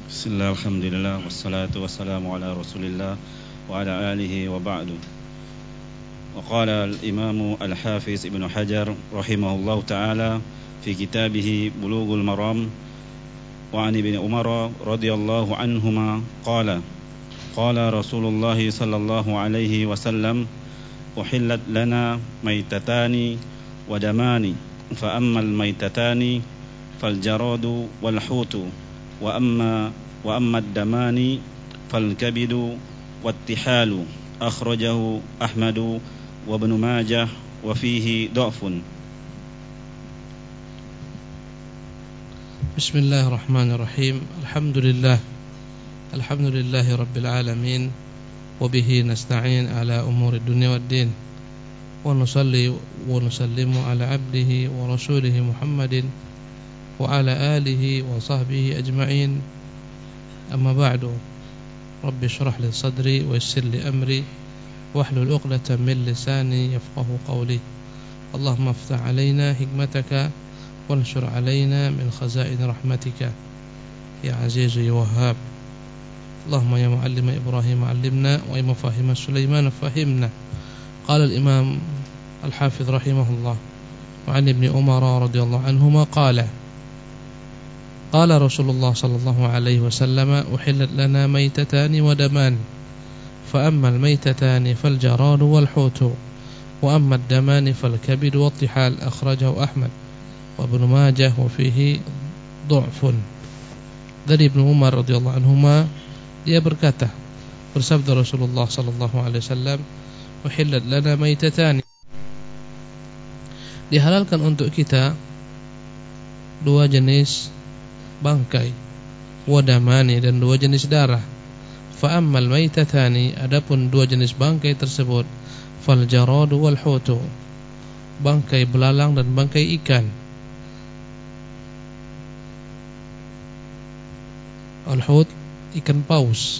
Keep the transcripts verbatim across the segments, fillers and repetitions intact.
Bismillah, alhamdulillah, wassalatu wassalamu ala rasulillah wa ala alihi wa ba'du. Wa qala al-imamu al-hafiz Ibnu Hajar rahimahullahu ta'ala fi kitabih Bulughul Maram wa an ibni Umar radhiyallahu anhuma qala qala Rasulullah sallallahu alaihi wasallam uhillat lana maytatani wa damani fa ammal maytatani fal jaradu wal hutu wa amma wa amma ad-damani fal kabidu wattihal akhrajahu Ahmad wa Ibnu Majah wa fihi dha'fun. Bismillahirrahmanirrahim. Alhamdulillah Alhamdulillahi rabbil alamin wa bihi nasta'in ala umuri dunya waddin wa nusalli wa nusallimu ala abdihi wa rasulihi Muhammadin wa ala alihi wa sahbihi ajma'in. Amma ba'du. Rabbi shrah li sadri wa yassir li amri wahlul 'uqdatam min lisani yafqahu qawli. Allahumma iftah 'alaina hikmataka wanshur 'alaina min khaza'in rahmatika ya aziz ya wahhab. Allahumma ya mu'allima Ibrahim 'allimna wa ya mufahhima Sulaiman fahimna. Qala al-imam al-hafiz rahimahullah wa 'an ibni Umar radhiyallahu anhuma qala qala Rasulullah sallallahu alaihi wasallam uhillat lana maytatani wa daman fa amma al-maytatani fal jaradu wal hutu wa amma ad-damani fal kabidu wattihal akhrajahu Ahmad wa Ibnu Majah wa fihi dha'fun. Dari Ibnu Umar radhiyallahu anhuma, dia berkata, bersabda Rasulullah sallallahu alaihi wasallam, uhillat lana maytatani, dihalalkan untuk kita dua jenis bangkai, wadamani, dan dua jenis darah. Fa ammal maytatani, adapun dua jenis bangkai tersebut, fal jaradu wal hutu, bangkai belalang dan bangkai ikan. Al-hut, ikan paus,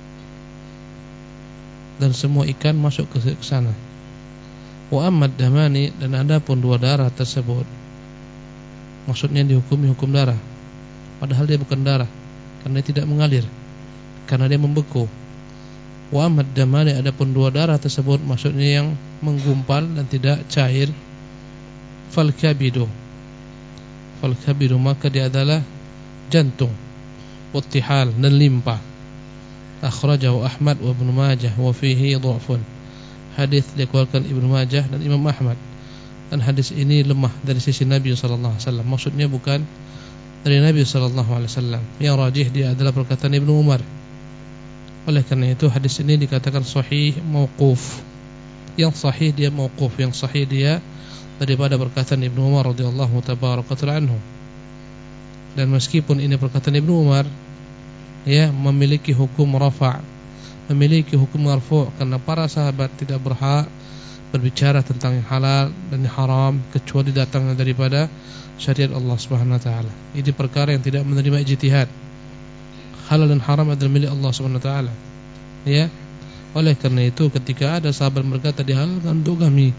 dan semua ikan masuk ke sana. Wa ammad damani, dan adapun dua darah tersebut, maksudnya dihukumi hukum darah, padahal dia bukan darah, karena dia tidak mengalir, karena dia membeku. Wa ammad damani, adapun dua darah tersebut, maksudnya yang menggumpal dan tidak cair. Fal kabidu, fal kabidu, maka dia adalah jantung. Wattihal, dan limpa. Akhrajahu Ahmad wa Ibnu Majah wa fihi dha'fun. Hadis dikeluarkan Ibnu Majah dan Imam Ahmad, dan hadis ini lemah dari sisi Nabi sallallahu alaihi wasallam. Maksudnya bukan dari Nabi sallallahu alaihi wasallam. Yang rajih dia adalah perkataan Ibnu Umar. Oleh karena itu hadis ini dikatakan sahih mauquf. Yang sahih dia mauquf, yang sahih dia daripada perkataan Ibnu Umar radhiyallahu tabaraka ta'ala anhu. Dan meskipun ini perkataan Ibnu Umar, ya, memiliki hukum rafa', memiliki hukum marfu', karena para sahabat tidak berhak berbicara tentang yang halal dan yang haram kecuali datangnya daripada syariat Allah Subhanahu wa taala. Ini perkara yang tidak menerima ijtihad. Halal dan haram adalah milik Allah Subhanahu wa taala. Ya. Oleh karena itu ketika ada sahabat berkata dihalalkan untuk kami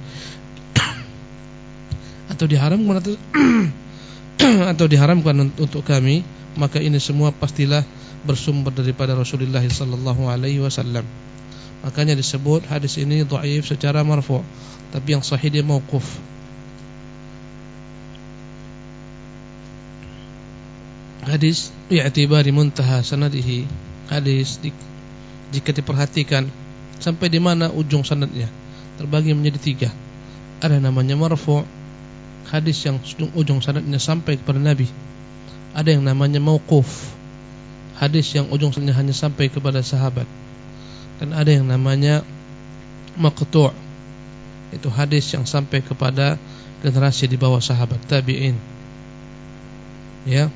atau diharamkan atau atau diharamkan untuk kami, maka ini semua pastilah bersumber daripada Rasulullah sallallahu alaihi wasallam. Makanya disebut hadis ini dhaif secara marfu', tapi yang sahih dia mauquf. Hadis i'tibari muntaha sanadihi, hadis di, jika diperhatikan sampai di mana ujung sanadnya, terbagi menjadi tiga. Ada namanya marfu', hadis yang ujung sanadnya sampai kepada Nabi. Ada yang namanya mauquf, hadis yang ujung sanadnya hanya sampai kepada sahabat. Dan ada yang namanya maqtu', itu hadis yang sampai kepada generasi di bawah sahabat tabi'in. Ya.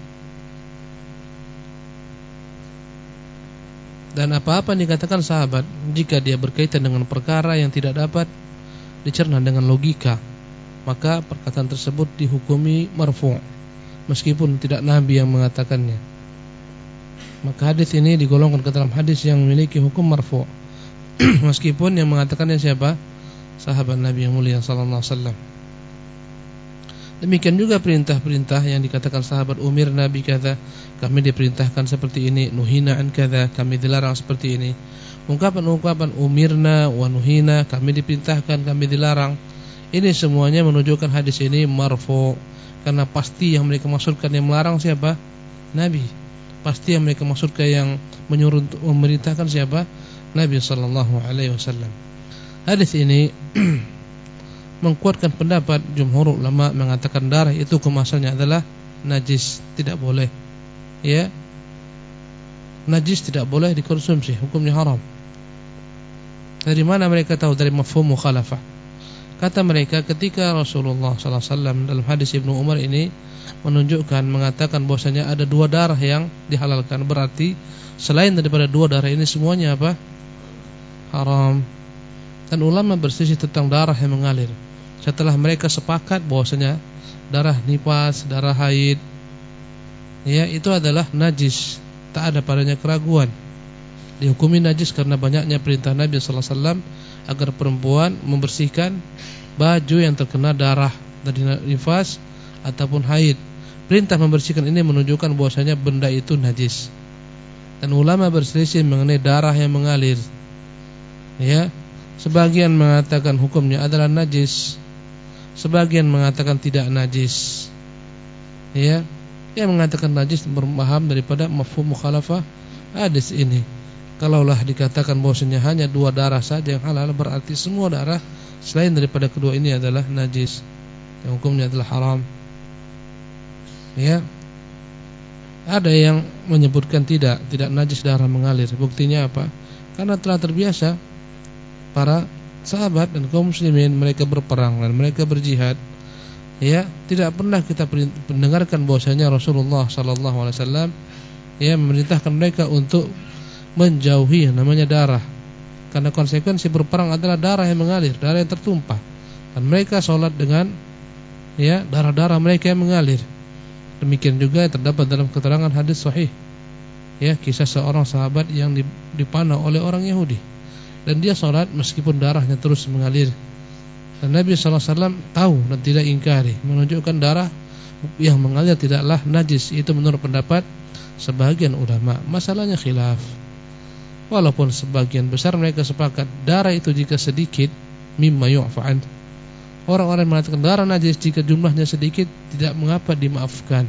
Dan apa-apa yang dikatakan sahabat, jika dia berkaitan dengan perkara yang tidak dapat dicerna dengan logika, maka perkataan tersebut dihukumi marfu', meskipun tidak Nabi yang mengatakannya. Maka hadis ini digolongkan ke dalam hadis yang memiliki hukum marfu', meskipun yang mengatakannya siapa? Sahabat Nabi yang mulia sallallahu alaihi wasallam. Demikian juga perintah-perintah yang dikatakan sahabat, umir Nabi kata, kami diperintahkan seperti ini, nuhina an kata, kami dilarang seperti ini. Ungkapan-ungkapan umirna wa nuhina, kami diperintahkan, kami dilarang, ini semuanya menunjukkan hadis ini marfu, karena pasti yang mereka maksudkan yang melarang siapa? Nabi. Pasti yang mereka maksudkan yang menyuruh untuk memerintahkan siapa? Nabi sallallahu alaihi wasallam. Hadis ini mengkuatkan pendapat jumhur ulama mengatakan darah itu kemasannya adalah najis, tidak boleh. Ya. Najis tidak boleh dikonsumsi, hukumnya haram. Dari mana mereka tahu? Dari mafhum mukhalafah. Kata mereka ketika Rasulullah sallallahu alaihi wasallam dalam hadis Ibnu Umar ini menunjukkan, mengatakan bahwasanya ada dua darah yang dihalalkan, berarti selain daripada dua darah ini semuanya apa? Haram. Dan ulama berselisih tentang darah yang mengalir. Setelah mereka sepakat bahwasanya darah nifas, darah haid, ya itu adalah najis, tak ada padanya keraguan, dihukumi najis karena banyaknya perintah Nabi sallallahu alaihi wasallam agar perempuan membersihkan baju yang terkena darah dari nifas ataupun haid. Perintah membersihkan ini menunjukkan bahwasanya benda itu najis. Dan ulama berselisih mengenai darah yang mengalir. Ya, sebagian mengatakan hukumnya adalah najis, sebagian mengatakan tidak najis. Ya, yang mengatakan najis berpaham daripada mafhum mukhalafah hadis ini. Kalaulah dikatakan bahwasanya hanya dua darah saja yang halal, berarti semua darah selain daripada kedua ini adalah najis, yang hukumnya adalah haram. Ya, ada yang menyebutkan tidak, tidak najis darah mengalir. Buktinya apa? Karena telah terbiasa para sahabat dan kaum muslimin, mereka berperang dan mereka berjihad. Ya, tidak pernah kita mendengarkan bahwasanya Rasulullah sallallahu alaihi wasallam ya memerintahkan mereka untuk menjauhi yang namanya darah. Karena konsekuensi berperang adalah darah yang mengalir, darah yang tertumpah. Dan mereka sholat dengan ya darah-darah mereka yang mengalir. Demikian juga terdapat dalam keterangan hadis sahih, ya, kisah seorang sahabat yang dipanah oleh orang Yahudi, dan dia sholat meskipun darahnya terus mengalir. Dan Nabi sallallahu alaihi wasallam tahu dan tidak ingkari, menunjukkan darah yang mengalir tidaklah najis. Itu menurut pendapat sebagian ulama. Masalahnya khilaf. Walaupun sebagian besar mereka sepakat darah itu jika sedikit mimma yu'fa'an. Orang-orang mengatakan darah najis jika jumlahnya sedikit tidak mengapa dimaafkan.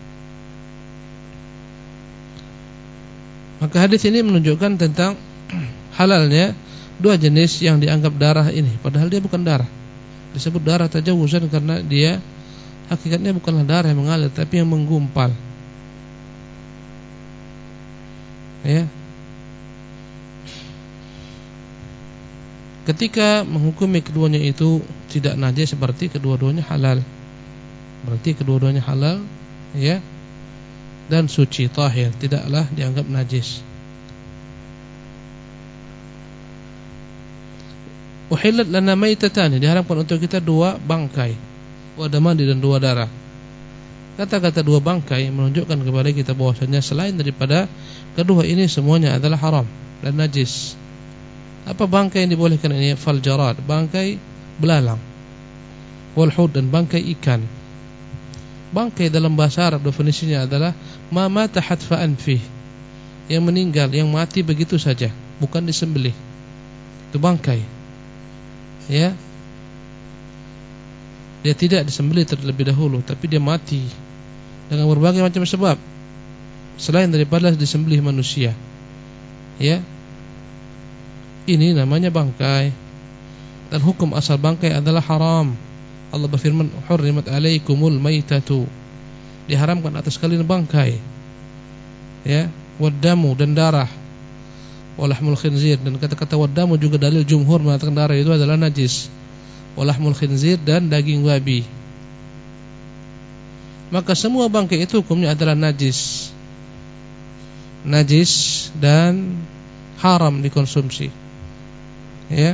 Maka hadis ini menunjukkan tentang halalnya dua jenis yang dianggap darah ini, padahal dia bukan darah. Disebut darah tajawuzan karena dia hakikatnya bukanlah darah yang mengalir, tapi yang menggumpal. Ya. Ketika menghukumi keduanya itu tidak najis, seperti kedua-duanya halal. Berarti kedua-duanya halal, ya. Dan suci, tahir, tidaklah dianggap najis. Uhillat lana maitatani, diharapkan untuk kita dua bangkai, wa damani, dan dua darah. Kata-kata dua bangkai menunjukkan kepada kita bahwasanya selain daripada kedua ini semuanya adalah haram dan najis. Apa bangkai yang dibolehkan ini? Fal jarad, bangkai belalang, wal hud, dan bangkai ikan. Bangkai dalam bahasa Arab definisinya adalah ma mata hatfa'an fih, yang meninggal, yang mati begitu saja, bukan disembelih. Itu bangkai. Ya, dia tidak disembelih terlebih dahulu, tapi dia mati dengan berbagai macam sebab selain daripada disembelih manusia. Ya, ini namanya bangkai. Dan hukum asal bangkai adalah haram. Allah berfirman, hurrimat alaikumul maitatu, diharamkan atas kalian bangkai, ya, wadamu, dan darah, walahmul khinzir. Dan kata-kata wadamu juga dalil jumhur mengatakan darah itu adalah najis, walahmul khinzir, dan daging babi. Maka semua bangkai itu hukumnya adalah najis, najis dan haram dikonsumsi. Ya.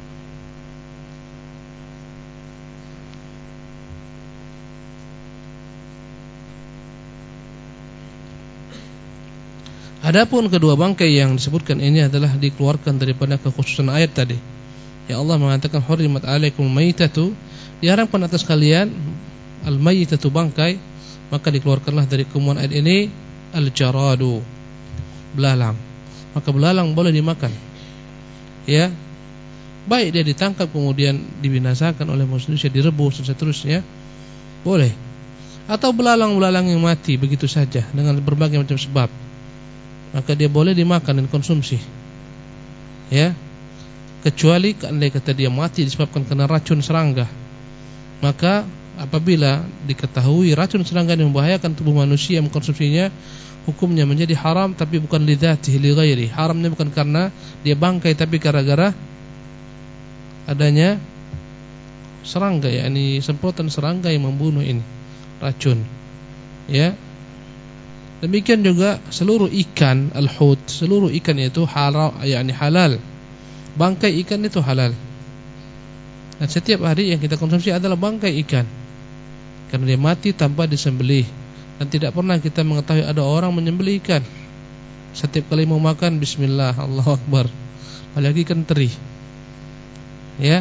Adapun kedua bangkai yang disebutkan ini adalah dikeluarkan daripada kekhususan ayat tadi. Ya, Allah mengatakan hurrimat alaikum maitatu, diharamkan atas kalian al-mayyitatu bangkai, maka dikeluarkanlah dari kumuan ayat ini al-jaradu, belalang. Maka belalang boleh dimakan. Ya. Baik dia ditangkap kemudian dibinasakan oleh manusia, direbus dan seterusnya, boleh. Atau belalang-belalang yang mati begitu saja dengan berbagai macam sebab, maka dia boleh dimakan dan konsumsi. Ya. Kecuali andai kata dia mati disebabkan karena racun serangga, maka apabila diketahui racun serangga yang membahayakan tubuh manusia mengkonsumsinya, hukumnya menjadi haram, tapi bukan lidzatihi li ghairi. Haramnya bukan karena dia bangkai, tapi gara-gara adanya serangga, yakni semprotan serangga yang membunuh ini, racun. Ya. Demikian juga seluruh ikan al-hut, seluruh ikan itu halal, yakni halal. Bangkai ikan itu halal. Dan setiap hari yang kita konsumsi adalah bangkai ikan, karena dia mati tanpa disembelih. Dan tidak pernah kita mengetahui ada orang menyembelih ikan. Setiap kali mau makan bismillah, Allahu akbar. Apalagi ikan teri. Ya.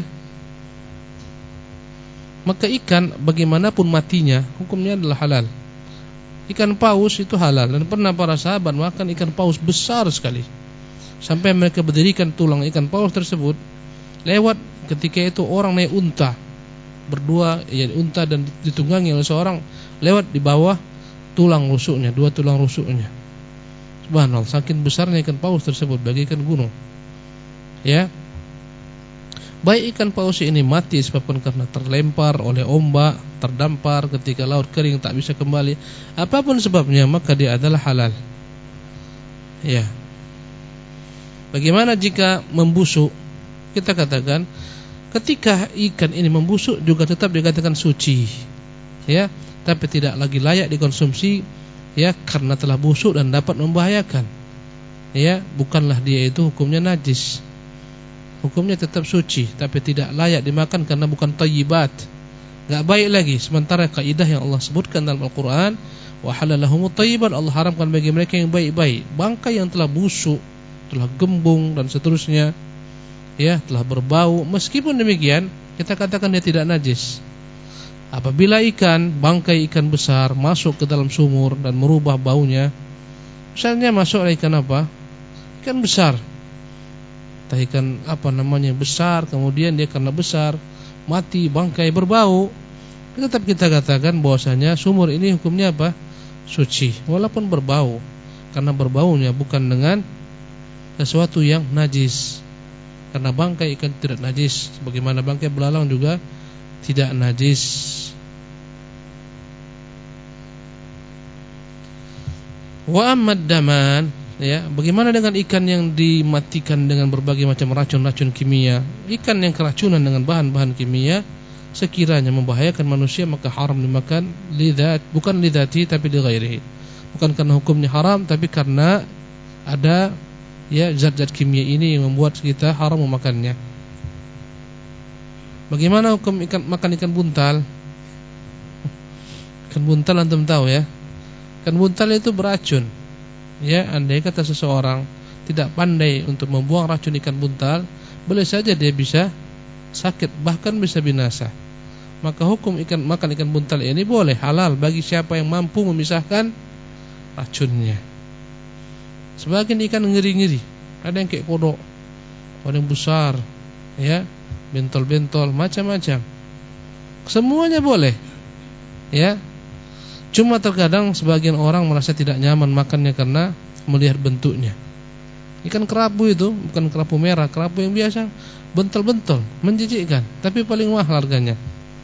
Maka ikan bagaimanapun matinya, hukumnya adalah halal. Ikan paus itu halal, dan pernah para sahabat makan ikan paus besar sekali, sampai mereka berdirikan tulang ikan paus tersebut. Lewat ketika itu orang naik unta berdua, ya unta dan ditunggangi oleh seorang, lewat di bawah tulang rusuknya, dua tulang rusuknya. Subhanallah, saking besarnya ikan paus tersebut bagaikan gunung. Ya. Baik ikan paus ini mati disebabkan karena terlempar oleh ombak, terdampar ketika laut kering tak bisa kembali, apapun sebabnya, maka dia adalah halal. Ya. Bagaimana jika membusuk? Kita katakan ketika ikan ini membusuk juga tetap dikatakan suci. Ya, tapi tidak lagi layak dikonsumsi, ya, karena telah busuk dan dapat membahayakan. Ya, bukanlah dia itu hukumnya najis. Hukumnya tetap suci, tapi tidak layak dimakan karena bukan thayyibat. Enggak baik lagi. Sementara kaidah yang Allah sebutkan dalam Al-Qur'an, wa halalahumut thayyibat, Allah haramkan bagi mereka yang baik-baik. Bangkai yang telah busuk, telah gembung dan seterusnya, ya, telah berbau, meskipun demikian kita katakan dia tidak najis. Apabila ikan, bangkai ikan besar masuk ke dalam sumur dan merubah baunya, misalnya masuk ikan apa? Ikan besar. Entah ikan apa namanya besar, kemudian dia karena besar mati, bangkai berbau, tetap kita katakan bahwasanya sumur ini hukumnya apa? Suci, walaupun berbau, karena berbaunya bukan dengan sesuatu yang najis. Karena bangkai ikan tidak najis, sebagaimana bangkai belalang juga tidak najis. Wa ammad daman, ya, bagaimana dengan ikan yang dimatikan dengan berbagai macam racun-racun kimia? Ikan yang keracunan dengan bahan-bahan kimia sekiranya membahayakan manusia, maka haram dimakan, lidzat, bukan lidzati tapi li ghairihi. Bukan karena hukumnya haram, tapi karena ada, ya, zat-zat kimia ini yang membuat kita haram memakannya. Bagaimana hukum ikan makan ikan buntal? Ikan buntal antum tahu, ya? Ikan buntal itu beracun. Ya, andai kata seseorang tidak pandai untuk membuang racun ikan buntal, boleh saja dia bisa sakit, bahkan bisa binasa. Maka hukum ikan makan ikan buntal ini boleh, halal bagi siapa yang mampu memisahkan racunnya. Sebagian ikan ngeri-ngeri, ada yang kayak kodok, ada yang besar, ya, bentol-bentol, macam-macam. Semuanya boleh, ya. Cuma terkadang sebagian orang merasa tidak nyaman makannya karena melihat bentuknya. Ikan kerapu itu bukan kerapu merah, kerapu yang biasa, bentol-bentol, menjijikkan, tapi paling mahal harganya.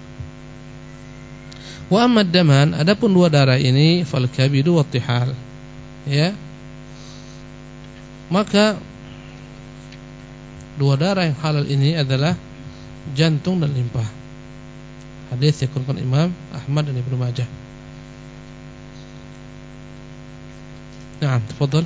Wa ammad daman, adapun dua darah ini, fal kabidu wat tihal, ya. Maka dua darah yang halal ini adalah jantung dan limpa. Hadis yang dikeluarkan Imam Ahmad dan Ibnu Majah. Naam, tafadhal.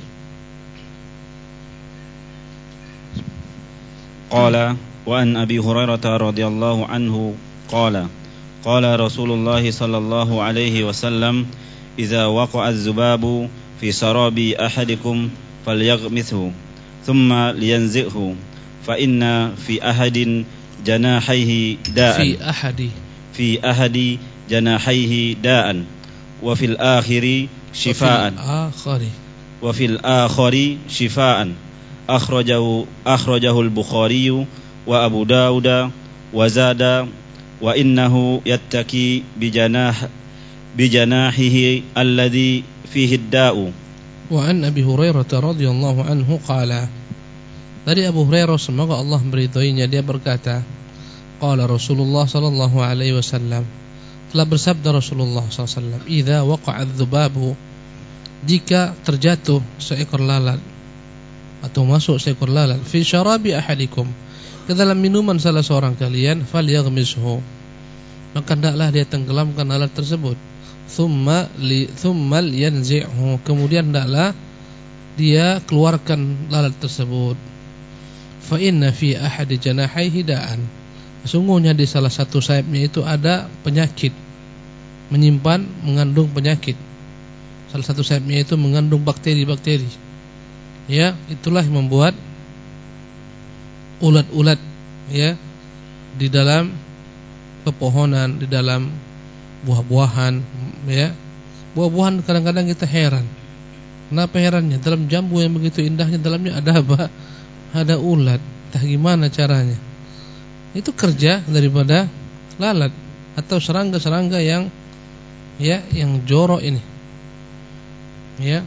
Qala wa an Abi Hurairah radhiyallahu anhu qala qala Rasulullah sallallahu alaihi wasallam idza waqa'a az-zubabu fi sarabi ahadikum falyaghmithu thumma liyanzighu fa inna fi ahadin janahaihi da'an fi ahadi fi ahadi جناحيه داء وفي الآخر شفاء وفي الآخر شفاء أخرجه أخرجه البخاري وأبو داود وزاد وإنه يتكي بجناح بجناحه الذي فيه الداء. وعن أبي هريرة رضي الله عنه قال, dari Abu Hurairah semoga Allah meridhoinya, dia berkata, qala Rasulullah sallallahu alaihi wasallam, telah bersabda Rasulullah sallallahu alaihi wasallam, idza waqa'a adz-dzubabu, jika terjatuh seekor lalat atau masuk seekor lalat, fi syarabi ahadikum, ke dalam minuman salah seorang kalian, falyaghmishu, maka hendaklah dia tenggelamkan lalat tersebut. Thumma li thumma yanzi'hu, kemudian hendaklah dia keluarkan lalat tersebut. Fa inna fi ahadi janahaihi da'an, sesungguhnya di salah satu sayapnya itu ada penyakit, menyimpan mengandung penyakit. Salah satu sayapnya itu mengandung bakteri-bakteri. Ya, itulah yang membuat ulat-ulat ya di dalam pepohonan, di dalam buah-buahan ya. Buah-buahan kadang-kadang kita heran. Kenapa herannya? Dalam jambu yang begitu indahnya, dalamnya ada apa? Ada ulat. Entah gimana caranya. Itu kerja daripada lalat atau serangga-serangga yang ya yang jorok ini. Ya.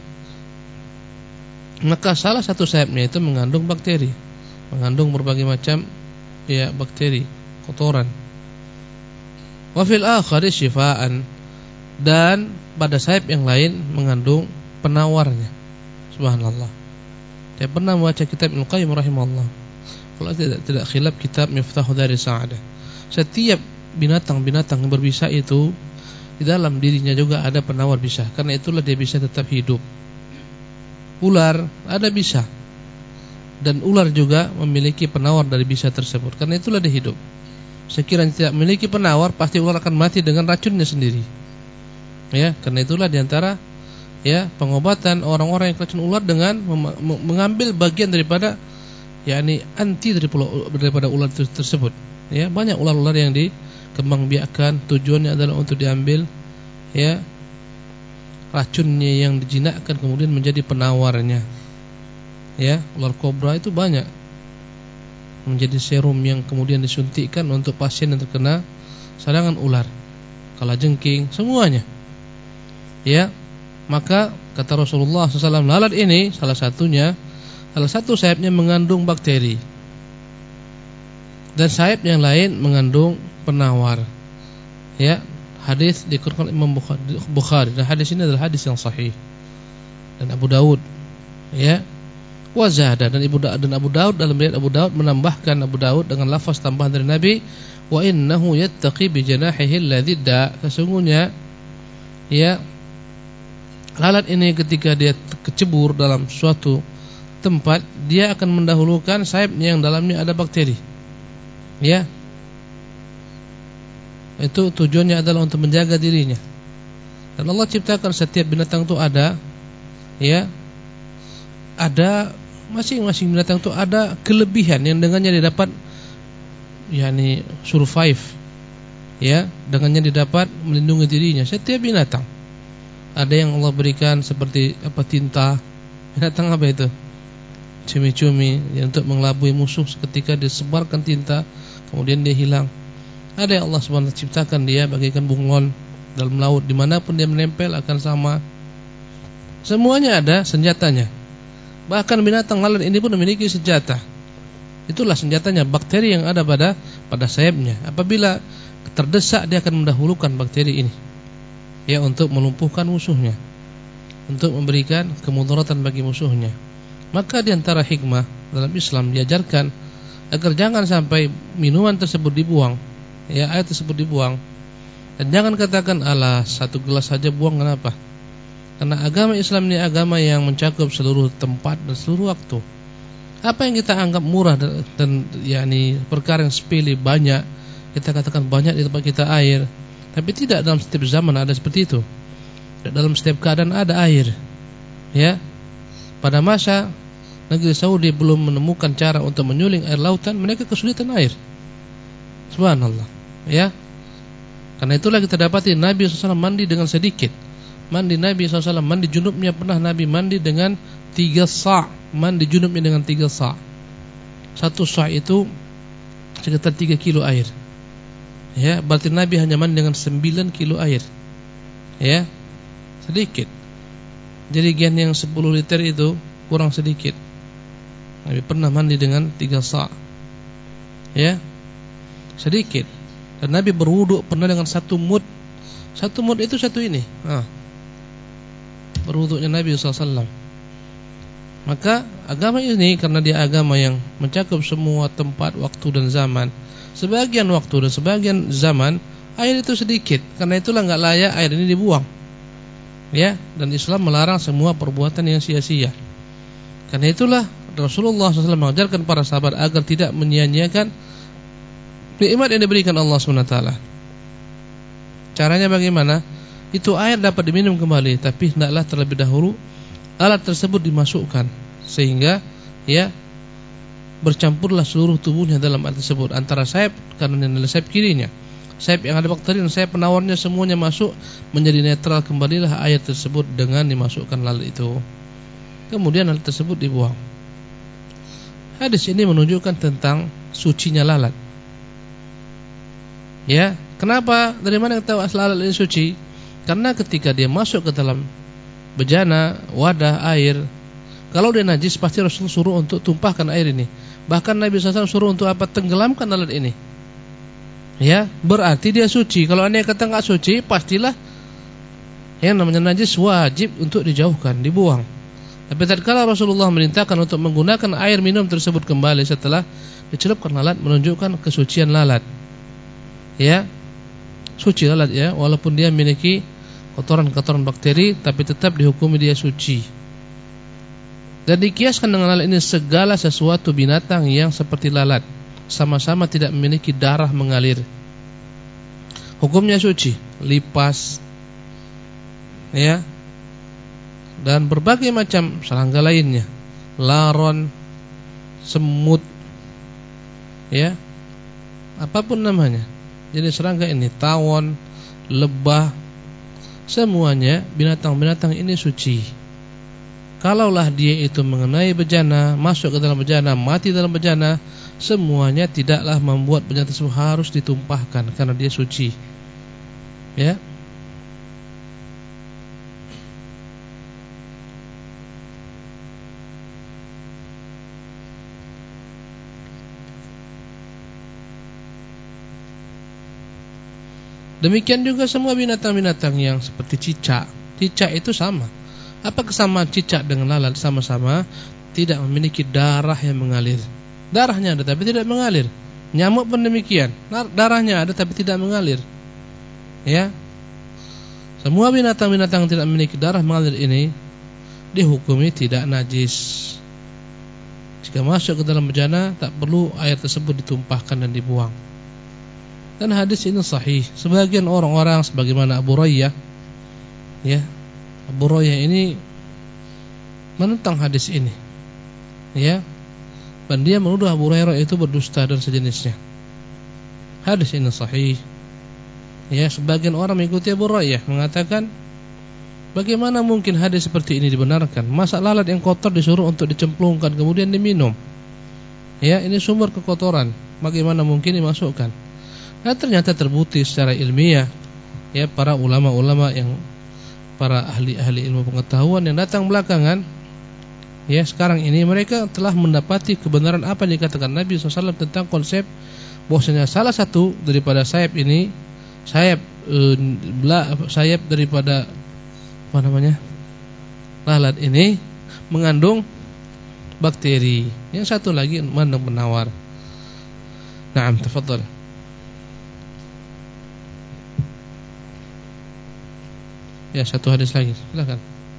Maka salah satu sayapnya itu mengandung bakteri, mengandung berbagai macam ya bakteri, kotoran. Wa fil akhari shifaan, dan pada sayap yang lain mengandung penawarnya. Subhanallah. Saya pernah membaca kitab Ibnu Qayyim rahimahullah. Kalau tidak tidak khilaf kitab Miftahu Daris Sa'adah. Setiap binatang-binatang yang berbisa itu di dalam dirinya juga ada penawar bisa. Karena itulah dia bisa tetap hidup. Ular ada bisa, dan ular juga memiliki penawar dari bisa tersebut. Karena itulah dia hidup. Sekiranya tidak memiliki penawar, pasti ular akan mati dengan racunnya sendiri. Ya, karena itulah diantara ya pengobatan orang-orang yang keracunan ular dengan mengambil bagian daripada yakni anti daripada ular tersebut. Ya, banyak ular-ular yang dikembangbiakkan, tujuannya adalah untuk diambil ya racunnya yang dijinakkan kemudian menjadi penawarnya. Ya, ular kobra itu banyak menjadi serum yang kemudian disuntikkan untuk pasien yang terkena serangan ular, kalajengking, semuanya. Ya, maka kata Rasulullah shallallahu alaihi wasallam, lalat ini salah satunya, salah satu sayapnya mengandung bakteri, dan sayap yang lain mengandung penawar. Ya, hadis dikeluarkan Imam Bukhari, dan hadis ini adalah hadis yang sahih, dan Abu Daud. Ya, wazada, dan Ibu dan Abu Daud dalam riwayat Abu Daud menambahkan Abu Daud dengan lafaz tambahan dari Nabi, wa innahu yattaqi bi janahihi alladhi da, sesungguhnya ya lalat ini ketika dia kecebur dalam suatu tempat, dia akan mendahulukan sayapnya yang dalamnya ada bakteri. Ya, itu tujuannya adalah untuk menjaga dirinya. Dan Allah ciptakan setiap binatang itu ada ya ada masing-masing binatang itu ada kelebihan yang dengannya didapat yakni survive, ya, dengannya didapat melindungi dirinya. Setiap binatang ada yang Allah berikan seperti apa tinta. Binatang apa itu? Cumi-cumi yang untuk mengelabui musuh seketika disebarkan tinta, kemudian dia hilang. Ada yang Allah subhanahu wa taala ciptakan dia bagaikan bunglon dalam laut, dimanapun dia menempel akan sama. Semuanya ada senjatanya. Bahkan binatang lalat ini pun memiliki senjata. Itulah senjatanya, bakteri yang ada pada pada sayapnya. Apabila terdesak, dia akan mendahulukan bakteri ini, ya, untuk melumpuhkan musuhnya, untuk memberikan kemudaratan bagi musuhnya. Maka di antara hikmah dalam Islam diajarkan agar jangan sampai minuman tersebut dibuang, ya, air tersebut dibuang. Dan jangan katakan alah satu gelas saja buang, kenapa? Karena agama Islam ini agama yang mencakup seluruh tempat dan seluruh waktu. Apa yang kita anggap murah dan, dan yakni perkara yang sepele banyak, kita katakan banyak di tempat kita air, tapi tidak dalam setiap zaman ada seperti itu. Dalam setiap keadaan ada air. Ya. Pada masa negeri Saudi belum menemukan cara untuk menyuling air lautan, mereka kesulitan air. Subhanallah. Ya. Karena itulah kita dapati Nabi shallallahu alaihi wasallam mandi dengan sedikit. Mandi Nabi shallallahu alaihi wasallam, mandi junubnya pernah Nabi mandi dengan tiga sa'. Mandi junubnya dengan tiga sa'. Satu sa' itu sekitar tiga kilo air. Ya, berarti Nabi hanya mandi dengan sembilan kilo air. Ya, sedikit. Jadi gen yang sepuluh liter itu kurang sedikit. Nabi pernah mandi dengan tiga sa'. Ya, sedikit. Dan Nabi berwudu pernah dengan satu mud. Satu mud itu satu ini. Nah, berwudunya Nabi shallallahu alaihi wasallam. Maka agama ini karena dia agama yang mencakup semua tempat, waktu dan zaman. Sebagian waktu dan sebagian zaman air itu sedikit. Karena itulah enggak layak air ini dibuang. Ya, dan Islam melarang semua perbuatan yang sia-sia. Karena itulah Rasulullah shallallahu alaihi wasallam mengajarkan para sahabat agar tidak menyia-nyiakan nikmat yang diberikan Allah subhanahu wa taala. Caranya bagaimana? Itu air dapat diminum kembali, tapi hendaklah terlebih dahulu alat tersebut dimasukkan sehingga ya bercampurlah seluruh tubuhnya dalam air tersebut, antara sayap kanan dan sayap kirinya. Sayap yang ada bakteri dan sayap penawarnya semuanya masuk menjadi netral, kembalilah air tersebut dengan dimasukkan lalat itu. Kemudian lalat tersebut dibuang. Hadis ini menunjukkan tentang sucinya lalat. Ya, kenapa? Dari mana kita tahu asal lalat ini suci? Karena ketika dia masuk ke dalam bejana, wadah, air, kalau dia najis pasti Rasul suruh untuk tumpahkan air ini. Bahkan Nabi shallallahu alaihi wasallam suruh untuk apa? Tenggelamkan lalat ini. Ya, berarti dia suci. Kalau anda kata enggak suci, pastilah yang namanya najis wajib untuk dijauhkan, dibuang. Tapi tatkala Rasulullah merintahkan untuk menggunakan air minum tersebut kembali setelah dicelupkan lalat, menunjukkan kesucian lalat. Ya, suci lalat ya, walaupun dia memiliki kotoran-kotoran bakteri, tapi tetap dihukumi dia suci. Dan dikiaskan dengan lalat ini segala sesuatu binatang yang seperti lalat, sama-sama tidak memiliki darah mengalir, hukumnya suci. Lipas, ya, dan berbagai macam serangga lainnya, laron, semut, ya, apapun namanya. Jadi serangga ini, tawon, lebah, semuanya binatang-binatang ini suci. Kalaulah dia itu mengenai bejana, masuk ke dalam bejana, mati dalam bejana, semuanya tidaklah membuat bejana tersebut harus ditumpahkan karena dia suci. Ya. Demikian juga semua binatang-binatang yang seperti cicak. Cicak itu sama. Apa kesamaan cicak dengan lalat? Sama-sama tidak memiliki darah yang mengalir. Darahnya ada tapi tidak mengalir. Nyamuk pun demikian. Darahnya ada tapi tidak mengalir. Ya. Semua binatang-binatang yang tidak memiliki darah mengalir ini dihukumi tidak najis. Jika masuk ke dalam bejana, tak perlu air tersebut ditumpahkan dan dibuang. Dan hadis ini sahih. Sebagian orang-orang sebagaimana Abu Rayyah, ya, Abu Rayyah ini menentang hadis ini, ya, dan dia menuduh Abu Hurairah itu berdusta dan sejenisnya. Hadis ini sahih. Ya, sebagian orang mengikuti Abu Rayyah, mengatakan, bagaimana mungkin hadis seperti ini dibenarkan? Masa lalat yang kotor disuruh untuk dicemplungkan kemudian diminum? Ya, ini sumber kekotoran. Bagaimana mungkin dimasukkan? Nah, ternyata terbukti secara ilmiah, ya, para ulama-ulama yang para ahli-ahli ilmu pengetahuan yang datang belakangan, ya, sekarang ini mereka telah mendapati kebenaran apa yang dikatakan Nabi shallallahu alaihi wasallam tentang konsep bahwasanya salah satu daripada sayap ini, sayap e, bela, sayap daripada apa namanya lalat ini mengandung bakteri, yang satu lagi mengandung penawar. Naam, tafadhal. Ya, satu hadis lagi, silakan.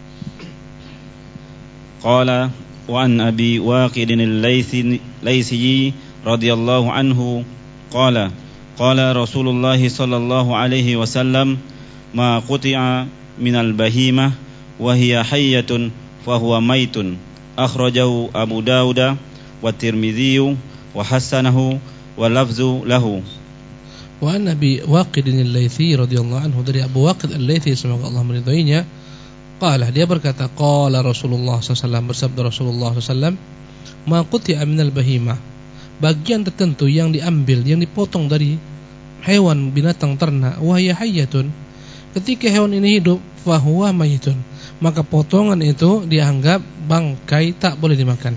Qala wa an Abi Waqid al-Laythi radhiyallahu anhu qala qala Rasulullah sallallahu alaihi wasallam ma quti'a min al-bahimah wa hiya hayyatun fa huwa maitun akhrajahu Abu Dawud wa Tirmidzi wa hasanahu wa lafzu lahu. Wa an Abi Waqid al-Laitsi radhiyallahu anhu, dari Abu Waqid al-Laitsi semoga Allah meridainya, qala, dia berkata, qala Rasulullah sallallahu alaihi wasallam, bersabda Rasulullah sallallahu alaihi wasallam, ma quti'a minal bahimah, bagian tertentu yang diambil, yang dipotong dari hewan binatang ternak, wahya hayyatun, ketika hewan ini hidup, fahuwa mayitun, maka potongan itu dianggap bangkai, tak boleh dimakan.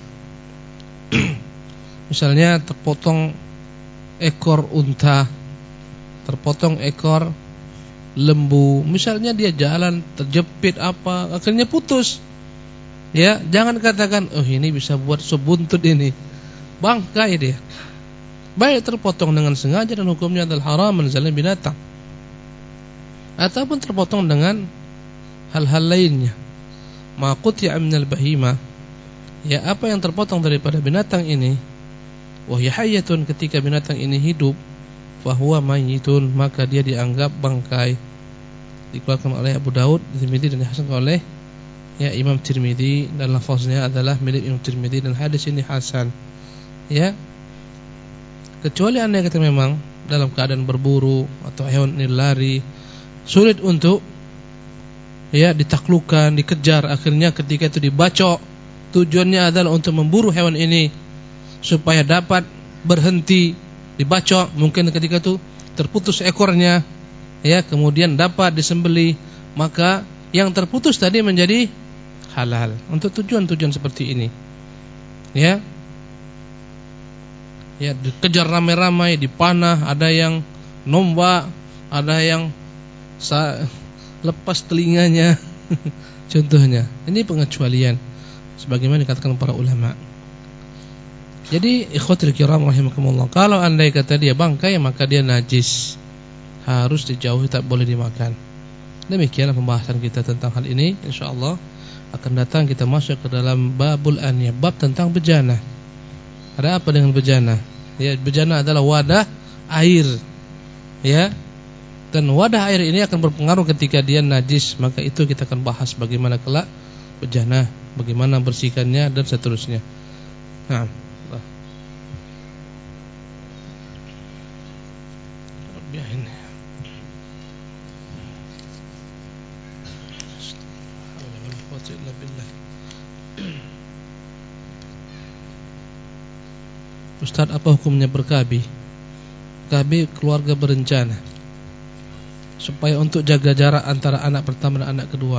Misalnya terpotong ekor unta, terpotong ekor lembu, misalnya dia jalan terjepit apa, akhirnya putus. Ya, jangan katakan, oh ini bisa buat sebuntut ini. Bangkai dia. Baik terpotong dengan sengaja dan hukumnya adalah haram menzalim binatang, ataupun terpotong dengan hal-hal lainnya. Ma quti'a minal bahima, ya apa yang terpotong daripada binatang ini, wa hiya hayyatun, ketika binatang ini hidup, fa huwa mayyitun, maka dia dianggap bangkai. Dikeluarkan oleh Abu Daud, Tirmidzi, dan dihasankan oleh ya Imam Tirmidzi, dan lafaznya adalah milik Imam Tirmidzi, dan hadis ini hasan. Ya, kecuali anda kata memang dalam keadaan berburu atau hewan ini lari, sulit untuk ya ditaklukkan, dikejar, akhirnya ketika itu dibacok, tujuannya adalah untuk memburu hewan ini supaya dapat berhenti, dibacok, mungkin ketika itu terputus ekornya, ya kemudian dapat disembelih, maka yang terputus tadi menjadi halal untuk tujuan-tujuan seperti ini. Ya, ya dikejar ramai-ramai, dipanah, ada yang nombak, ada yang sa- lepas telinganya. Contohnya, ini pengecualian sebagaimana dikatakan para ulama. Jadi ikhwatul kiram rahimakumullah, kalau andai kata dia bangkai, maka dia najis, harus dijauhi, tak boleh dimakan. Demikianlah pembahasan kita tentang hal ini. Insyaallah akan datang kita masuk ke dalam babul aniyah, bab tentang bejana. Ada apa dengan bejana? Ya, bejana adalah wadah air. Ya. Dan wadah air ini akan berpengaruh ketika dia najis, maka itu kita akan bahas bagaimana kelak bejana, bagaimana bersihkannya dan seterusnya. Nah, biarin. Ustaz, apa hukumnya berkabi? Kabi keluarga berencana supaya untuk jaga jarak antara anak pertama dan anak kedua.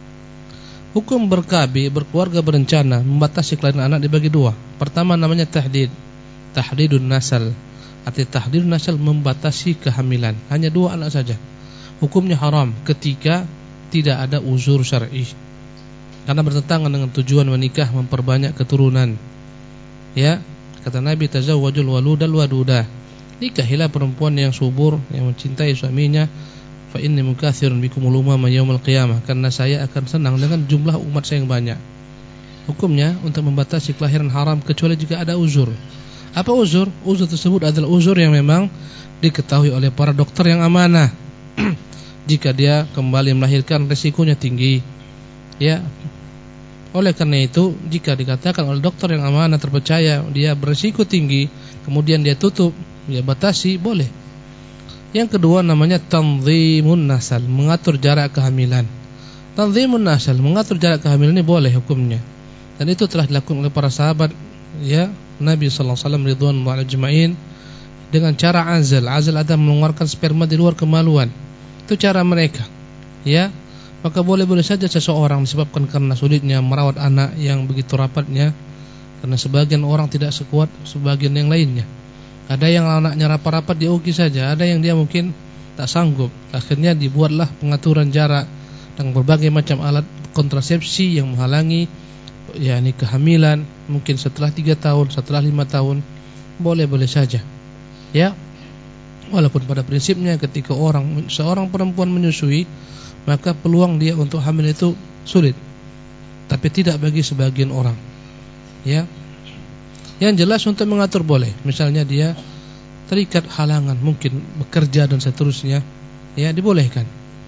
Hukum berkabi, berkeluarga berencana, membatasi kelahiran anak dibagi dua. Pertama namanya tahdid, tahdidun nasal. Arti tahdidun nasal membatasi kehamilan, hanya dua anak saja. Hukumnya haram ketika tidak ada uzur syar'i, karena bertentangan dengan tujuan menikah, memperbanyak keturunan. Ya, kata Nabi, tazawwajul waludal wadudah, nikahilah perempuan yang subur, yang mencintai suaminya, fa inni mukatsirun bikumul umama yaumil qiyamah, karena saya akan senang dengan jumlah umat saya yang banyak. Hukumnya untuk membatasi kelahiran haram kecuali jika ada uzur. Apa uzur? Uzur tersebut adalah uzur yang memang diketahui oleh para dokter yang amanah. Jika dia kembali melahirkan, resikonya tinggi. Ya. Oleh karena itu, jika dikatakan oleh dokter yang amanah terpercaya dia berisiko tinggi, kemudian dia tutup, dia batasi, boleh. Yang kedua namanya tanzimun nasal, mengatur jarak kehamilan. Tanzimun nasal, mengatur jarak kehamilan ini boleh hukumnya. Dan itu telah dilakukan oleh para sahabat, ya, Nabi sallallahu alaihi wasallam ridwanullah ajma'in, dengan cara azal. Azal adalah mengeluarkan sperma di luar kemaluan. Itu cara mereka. Ya. Maka boleh-boleh saja seseorang disebabkan karena sulitnya merawat anak yang begitu rapatnya, karena sebagian orang tidak sekuat sebagian yang lainnya. Ada yang anaknya rapat-rapat dia oke saja, ada yang dia mungkin tak sanggup. Akhirnya dibuatlah pengaturan jarak dengan berbagai macam alat kontrasepsi yang menghalangi yakni kehamilan, mungkin setelah tiga tahun, setelah lima tahun, boleh-boleh saja. Ya. Walaupun pada prinsipnya ketika orang seorang perempuan menyusui, maka peluang dia untuk hamil itu sulit. Tapi tidak bagi sebagian orang. Ya. Yang jelas untuk mengatur boleh. Misalnya dia terikat halangan, mungkin bekerja dan seterusnya, ya dibolehkan.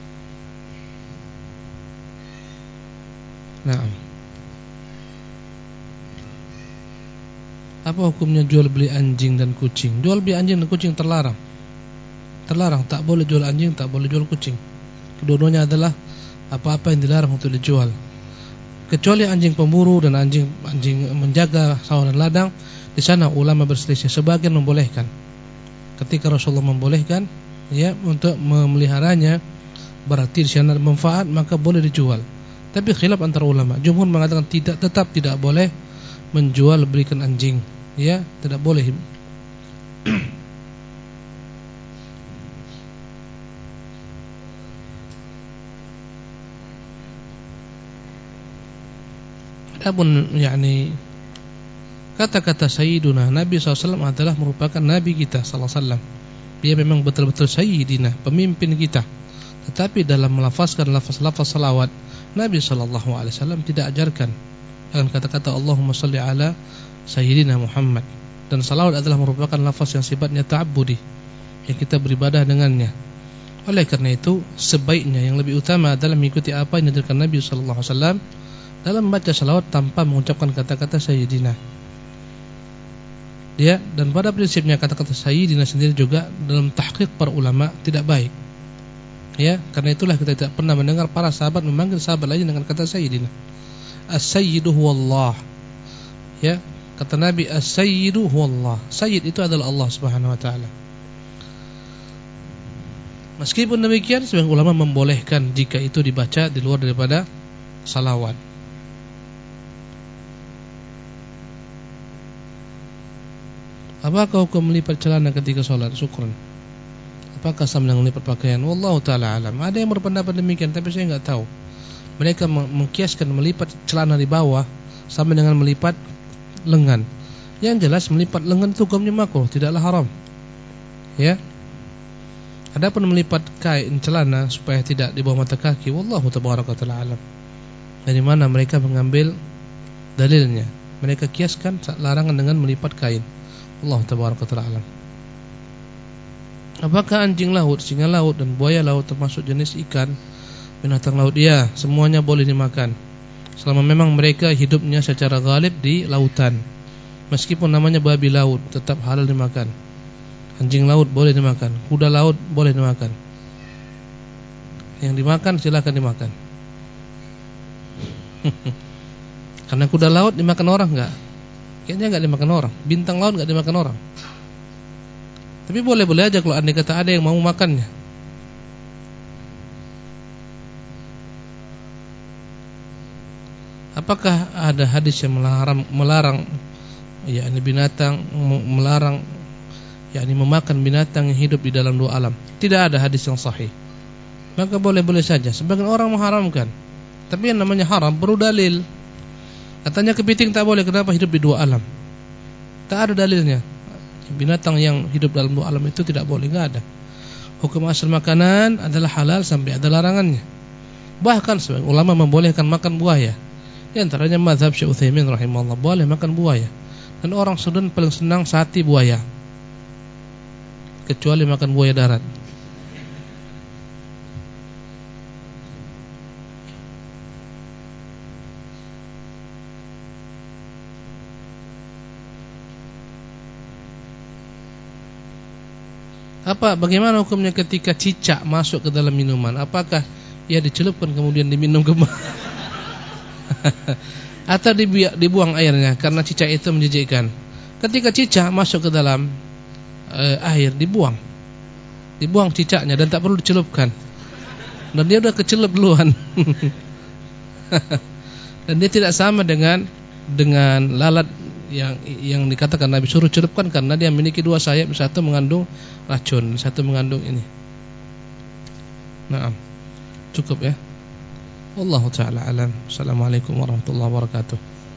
Nah, apa hukumnya jual beli anjing dan kucing? Jual beli anjing dan kucing terlarang. terlarang, tak boleh jual anjing, tak boleh jual kucing. Kedua-duanya adalah apa-apa yang dilarang untuk dijual. Kecuali anjing pemburu dan anjing anjing menjaga sawah dan ladang, di sana ulama berselisih. Sebagian membolehkan. Ketika Rasulullah membolehkan, ya, untuk memeliharanya, berarti di sana ada manfaat, maka boleh dijual. Tapi khilaf antara ulama. Jumhur mengatakan tidak, tetap tidak boleh menjual belikan anjing, ya, tidak boleh. Adapun yakni kata-kata Sayyiduna Nabi sallallahu alaihi wasallam adalah merupakan Nabi kita sallallahu alaihi wasallam. Dia memang betul-betul Sayyidina, pemimpin kita. Tetapi dalam melafazkan lafaz-lafaz salawat, Nabi sallallahu alaihi wasallam tidak ajarkan dengan kata-kata Allahumma shalli ala Sayyidina Muhammad. Dan salawat adalah merupakan lafaz yang sifatnya ta'abbudi, yang kita beribadah dengannya. Oleh karena itu, sebaiknya yang lebih utama adalah mengikuti apa yang diajarkan Nabi sallallahu alaihi wasallam dalam membaca salawat tanpa mengucapkan kata-kata Sayyidina. Ya, dan pada prinsipnya kata-kata Sayyidina sendiri juga dalam tahqiq para ulama tidak baik. Ya, karena itulah kita tidak pernah mendengar para sahabat memanggil sahabat lain dengan kata Sayyidina. As-Sayyidu huwallah. Ya, kata Nabi, As-Sayyidu huwallah. Sayyid itu adalah Allah Subhanahu wa taala. Meskipun demikian, sebagian ulama membolehkan jika itu dibaca di luar daripada salawat. Apakah hukum melipat celana ketika sholat? Syukran. Apakah sama dengan melipat pakaian? Wallahu ta'ala alam. Ada yang berpendapat demikian, tapi saya enggak tahu. Mereka mengkiaskan melipat celana di bawah sama dengan melipat lengan. Yang jelas melipat lengan itu hukumnya makruh, tidaklah haram. Ya. Adapun melipat kain celana supaya tidak di bawah mata kaki, wallahu tabaraka ta'ala alam. Dari mana mereka mengambil dalilnya? Mereka kiaskan larangan dengan melipat kain. Allah tabaraka ta'ala alam. Apakah anjing laut, singa laut dan buaya laut termasuk jenis ikan, binatang laut? Ya, semuanya boleh dimakan selama memang mereka hidupnya secara ghalib di lautan. Meskipun namanya babi laut, tetap halal dimakan. Anjing laut boleh dimakan, kuda laut boleh dimakan. Yang dimakan silakan dimakan. Karena kuda laut dimakan orang enggak? Kayaknya enggak dimakan orang. Bintang laut enggak dimakan orang. Tapi boleh-boleh aja kalau andai kata ada yang mau makannya. Apakah ada hadis yang melarang melarang yakni binatang melarang yakni memakan binatang yang hidup di dalam dua alam? Tidak ada hadis yang sahih. Maka boleh-boleh saja. Sebagian orang mengharamkan. Tapi yang namanya haram perlu dalil. Katanya kepiting tak boleh, kenapa hidup di dua alam? Tak ada dalilnya. Binatang yang hidup dalam dua alam itu tidak boleh, enggak ada. Hukum asal makanan adalah halal sampai ada larangannya. Bahkan sebagian ulama membolehkan makan buaya. Di antaranya mazhab Syekh Utsaimin rahimahullah, boleh makan buaya. Dan orang Sudan paling senang sate buaya. Kecuali makan buaya darat. Apa bagaimana hukumnya ketika cicak masuk ke dalam minuman? Apakah ia dicelupkan kemudian diminum kembali? Atau dibuang airnya karena cicak itu menjijikkan? Ketika cicak masuk ke dalam uh, air, dibuang. Dibuang cicaknya dan tak perlu dicelupkan. Dan dia sudah kecelup duluan. Dan dia tidak sama dengan dengan lalat yang yang dikatakan Nabi suruh celupkan karena dia memiliki dua sayap, satu mengandung racun, satu mengandung ini. Naam. Cukup ya. Wallahu taala alam. Assalamualaikum warahmatullahi wabarakatuh.